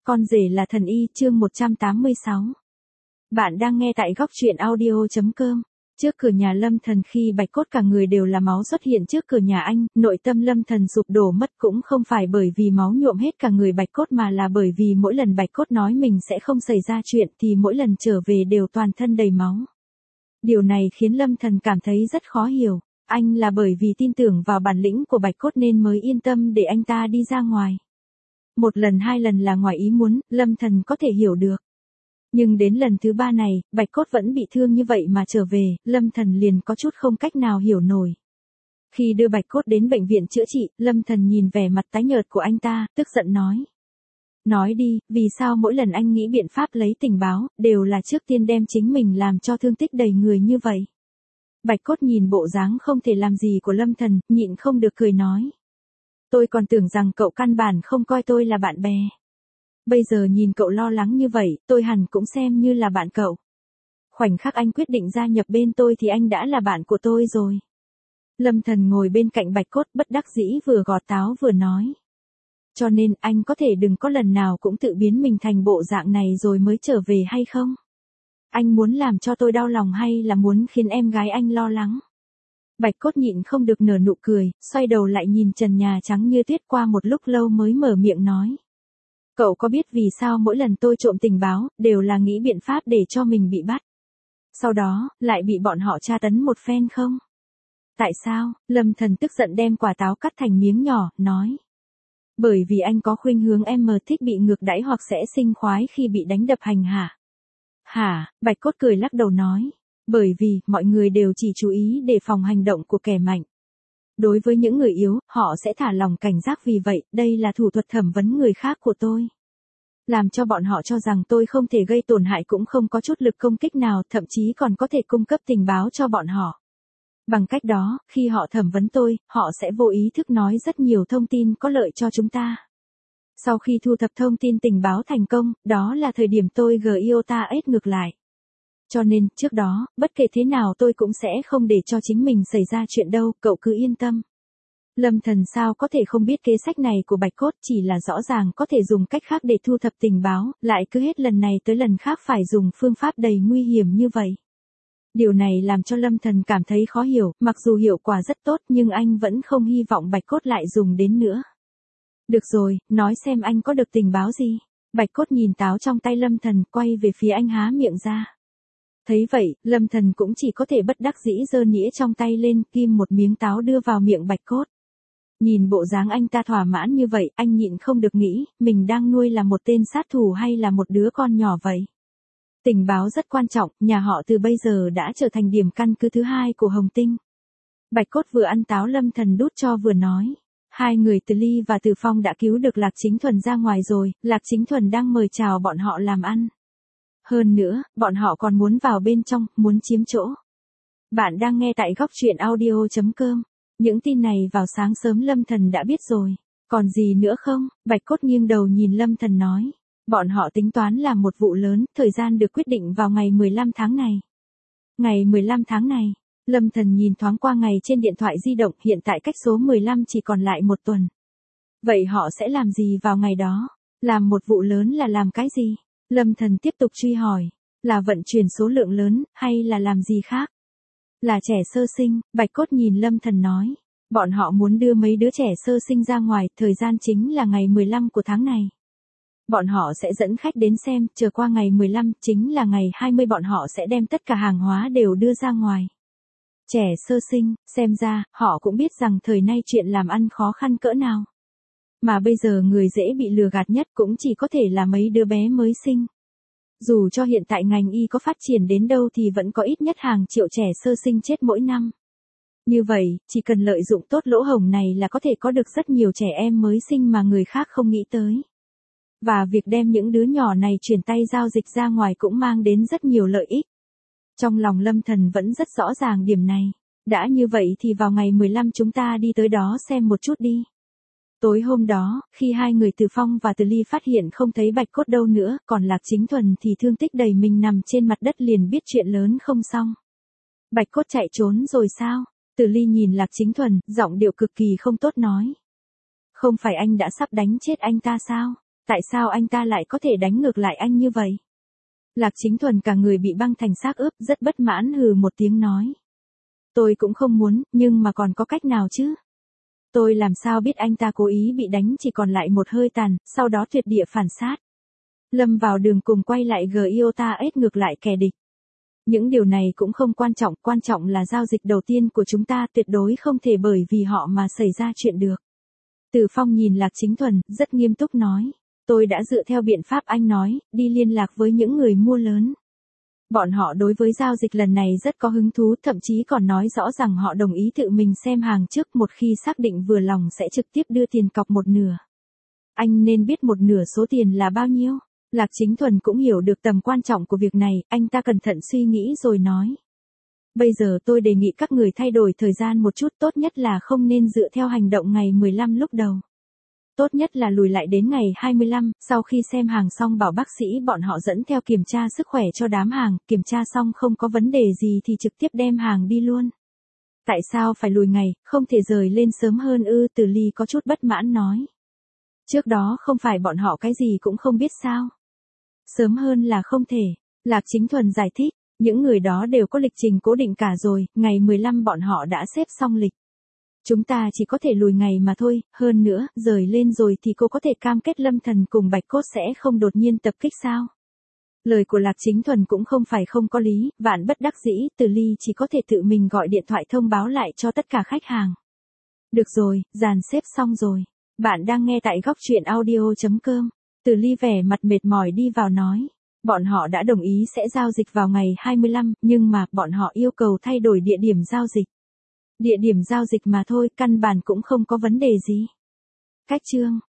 Con rể là thần y, chương 186. Bạn đang nghe tại góc truyện audio.com. Trước cửa nhà Lâm Thần khi Bạch Cốt cả người đều là máu xuất hiện trước cửa nhà anh, nội tâm Lâm Thần sụp đổ mất cũng không phải bởi vì máu nhuộm hết cả người Bạch Cốt mà là bởi vì mỗi lần Bạch Cốt nói mình sẽ không xảy ra chuyện thì mỗi lần trở về đều toàn thân đầy máu. Điều này khiến Lâm Thần cảm thấy rất khó hiểu, anh là bởi vì tin tưởng vào bản lĩnh của Bạch Cốt nên mới yên tâm để anh ta đi ra ngoài. Một lần hai lần là ngoài ý muốn, Lâm Thần có thể hiểu được. Nhưng đến lần thứ ba này, Bạch Cốt vẫn bị thương như vậy mà trở về, Lâm Thần liền có chút không cách nào hiểu nổi. Khi đưa Bạch Cốt đến bệnh viện chữa trị, Lâm Thần nhìn vẻ mặt tái nhợt của anh ta, tức giận nói. Nói đi, vì sao mỗi lần anh nghĩ biện pháp lấy tình báo, đều là trước tiên đem chính mình làm cho thương tích đầy người như vậy. Bạch Cốt nhìn bộ dáng không thể làm gì của Lâm Thần, nhịn không được cười nói. Tôi còn tưởng rằng cậu căn bản không coi tôi là bạn bè. Bây giờ nhìn cậu lo lắng như vậy, tôi hẳn cũng xem như là bạn cậu. Khoảnh khắc anh quyết định gia nhập bên tôi thì anh đã là bạn của tôi rồi. Lâm Thần ngồi bên cạnh Bạch Cốt bất đắc dĩ vừa gọt táo vừa nói. Cho nên anh có thể đừng có lần nào cũng tự biến mình thành bộ dạng này rồi mới trở về hay không? Anh muốn làm cho tôi đau lòng hay là muốn khiến em gái anh lo lắng? Bạch Cốt nhịn không được nở nụ cười, xoay đầu lại nhìn trần nhà trắng như tuyết qua một lúc lâu mới mở miệng nói. Cậu có biết vì sao mỗi lần tôi trộm tình báo, đều là nghĩ biện pháp để cho mình bị bắt? Sau đó, lại bị bọn họ tra tấn một phen không? Tại sao? Lâm Thần tức giận đem quả táo cắt thành miếng nhỏ, nói. Bởi vì anh có khuynh hướng em thích bị ngược đãi hoặc sẽ sinh khoái khi bị đánh đập hành hạ. Hả? Bạch Cốt cười lắc đầu nói. Bởi vì, mọi người đều chỉ chú ý đề phòng hành động của kẻ mạnh. Đối với những người yếu, họ sẽ thả lòng cảnh giác vì vậy, đây là thủ thuật thẩm vấn người khác của tôi. Làm cho bọn họ cho rằng tôi không thể gây tổn hại cũng không có chút lực công kích nào, thậm chí còn có thể cung cấp tình báo cho bọn họ. Bằng cách đó, khi họ thẩm vấn tôi, họ sẽ vô ý thức nói rất nhiều thông tin có lợi cho chúng ta. Sau khi thu thập thông tin tình báo thành công, đó là thời điểm tôi GIOTA ngược lại. Cho nên, trước đó, bất kể thế nào tôi cũng sẽ không để cho chính mình xảy ra chuyện đâu, cậu cứ yên tâm. Lâm Thần sao có thể không biết kế sách này của Bạch Cốt, chỉ là rõ ràng có thể dùng cách khác để thu thập tình báo, lại cứ hết lần này tới lần khác phải dùng phương pháp đầy nguy hiểm như vậy. Điều này làm cho Lâm Thần cảm thấy khó hiểu, mặc dù hiệu quả rất tốt nhưng anh vẫn không hy vọng Bạch Cốt lại dùng đến nữa. Được rồi, nói xem anh có được tình báo gì. Bạch Cốt nhìn táo trong tay Lâm Thần, quay về phía anh há miệng ra. Thấy vậy, Lâm Thần cũng chỉ có thể bất đắc dĩ giơ nĩa trong tay lên, kim một miếng táo đưa vào miệng Bạch Cốt. Nhìn bộ dáng anh ta thỏa mãn như vậy, anh nhịn không được nghĩ, mình đang nuôi là một tên sát thủ hay là một đứa con nhỏ vậy. Tình báo rất quan trọng, nhà họ từ bây giờ đã trở thành điểm căn cứ thứ hai của Hồng Tinh. Bạch Cốt vừa ăn táo Lâm Thần đút cho vừa nói. Hai người Từ Ly và Từ Phong đã cứu được Lạc Chính Thuần ra ngoài rồi, Lạc Chính Thuần đang mời chào bọn họ làm ăn. Hơn nữa, bọn họ còn muốn vào bên trong, muốn chiếm chỗ. Bạn đang nghe tại góc truyện audio.com. Những tin này vào sáng sớm Lâm Thần đã biết rồi. Còn gì nữa không? Bạch Cốt nghiêng đầu nhìn Lâm Thần nói. Bọn họ tính toán làm một vụ lớn, thời gian được quyết định vào ngày 15 tháng này. Ngày 15 tháng này, Lâm Thần nhìn thoáng qua ngày trên điện thoại di động, hiện tại cách số 15 chỉ còn lại một tuần. Vậy họ sẽ làm gì vào ngày đó? Làm một vụ lớn là làm cái gì? Lâm Thần tiếp tục truy hỏi. Là vận chuyển số lượng lớn, hay là làm gì khác? Là trẻ sơ sinh, Bạch Cốt nhìn Lâm Thần nói. Bọn họ muốn đưa mấy đứa trẻ sơ sinh ra ngoài, thời gian chính là ngày 15 của tháng này. Bọn họ sẽ dẫn khách đến xem, chờ qua ngày 15, chính là ngày 20 bọn họ sẽ đem tất cả hàng hóa đều đưa ra ngoài. Trẻ sơ sinh, xem ra, họ cũng biết rằng thời nay chuyện làm ăn khó khăn cỡ nào. Mà bây giờ người dễ bị lừa gạt nhất cũng chỉ có thể là mấy đứa bé mới sinh. Dù cho hiện tại ngành y có phát triển đến đâu thì vẫn có ít nhất hàng triệu trẻ sơ sinh chết mỗi năm. Như vậy, chỉ cần lợi dụng tốt lỗ hổng này là có thể có được rất nhiều trẻ em mới sinh mà người khác không nghĩ tới. Và việc đem những đứa nhỏ này chuyển tay giao dịch ra ngoài cũng mang đến rất nhiều lợi ích. Trong lòng Lâm Thần vẫn rất rõ ràng điểm này. Đã như vậy thì vào ngày 15 chúng ta đi tới đó xem một chút đi. Tối hôm đó, khi hai người Từ Phong và Từ Ly phát hiện không thấy Bạch Cốt đâu nữa, còn Lạc Chính Thuần thì thương tích đầy mình nằm trên mặt đất liền biết chuyện lớn không xong. Bạch Cốt chạy trốn rồi sao? Từ Ly nhìn Lạc Chính Thuần, giọng điệu cực kỳ không tốt nói. Không phải anh đã sắp đánh chết anh ta sao? Tại sao anh ta lại có thể đánh ngược lại anh như vậy? Lạc Chính Thuần cả người bị băng thành xác ướp, rất bất mãn hừ một tiếng nói. Tôi cũng không muốn, nhưng mà còn có cách nào chứ? Tôi làm sao biết anh ta cố ý bị đánh chỉ còn lại một hơi tàn, sau đó tuyệt địa phản sát. Lâm vào đường cùng quay lại Giota ết ngược lại kẻ địch. Những điều này cũng không quan trọng là giao dịch đầu tiên của chúng ta tuyệt đối không thể bởi vì họ mà xảy ra chuyện được. Từ Phong nhìn Lạc Chính Thuần, rất nghiêm túc nói. Tôi đã dựa theo biện pháp anh nói, đi liên lạc với những người mua lớn. Bọn họ đối với giao dịch lần này rất có hứng thú, thậm chí còn nói rõ rằng họ đồng ý tự mình xem hàng trước, một khi xác định vừa lòng sẽ trực tiếp đưa tiền cọc một nửa. Anh nên biết một nửa số tiền là bao nhiêu? Lạc Chính Thuần cũng hiểu được tầm quan trọng của việc này, anh ta cẩn thận suy nghĩ rồi nói. Bây giờ tôi đề nghị các người thay đổi thời gian một chút, tốt nhất là không nên dựa theo hành động ngày 15 lúc đầu. Tốt nhất là lùi lại đến ngày 25, sau khi xem hàng xong bảo bác sĩ bọn họ dẫn theo kiểm tra sức khỏe cho đám hàng, kiểm tra xong không có vấn đề gì thì trực tiếp đem hàng đi luôn. Tại sao phải lùi ngày, không thể rời lên sớm hơn ư? Từ Ly có chút bất mãn nói. Trước đó không phải bọn họ cái gì cũng không biết sao? Sớm hơn là không thể. Lạc Chính Thuần giải thích, những người đó đều có lịch trình cố định cả rồi, ngày 15 bọn họ đã xếp xong lịch. Chúng ta chỉ có thể lùi ngày mà thôi, hơn nữa, rời lên rồi thì cô có thể cam kết Lâm Thần cùng Bạch Cốt sẽ không đột nhiên tập kích sao? Lời của Lạc Chính Thuần cũng không phải không có lý, vạn bất đắc dĩ, Từ Ly chỉ có thể tự mình gọi điện thoại thông báo lại cho tất cả khách hàng. Được rồi, dàn xếp xong rồi. Bạn đang nghe tại góc truyện audio.com. Từ Ly vẻ mặt mệt mỏi đi vào nói. Bọn họ đã đồng ý sẽ giao dịch vào ngày 25, nhưng mà bọn họ yêu cầu thay đổi địa điểm giao dịch. Địa điểm giao dịch mà thôi, căn bản cũng không có vấn đề gì. Cách chương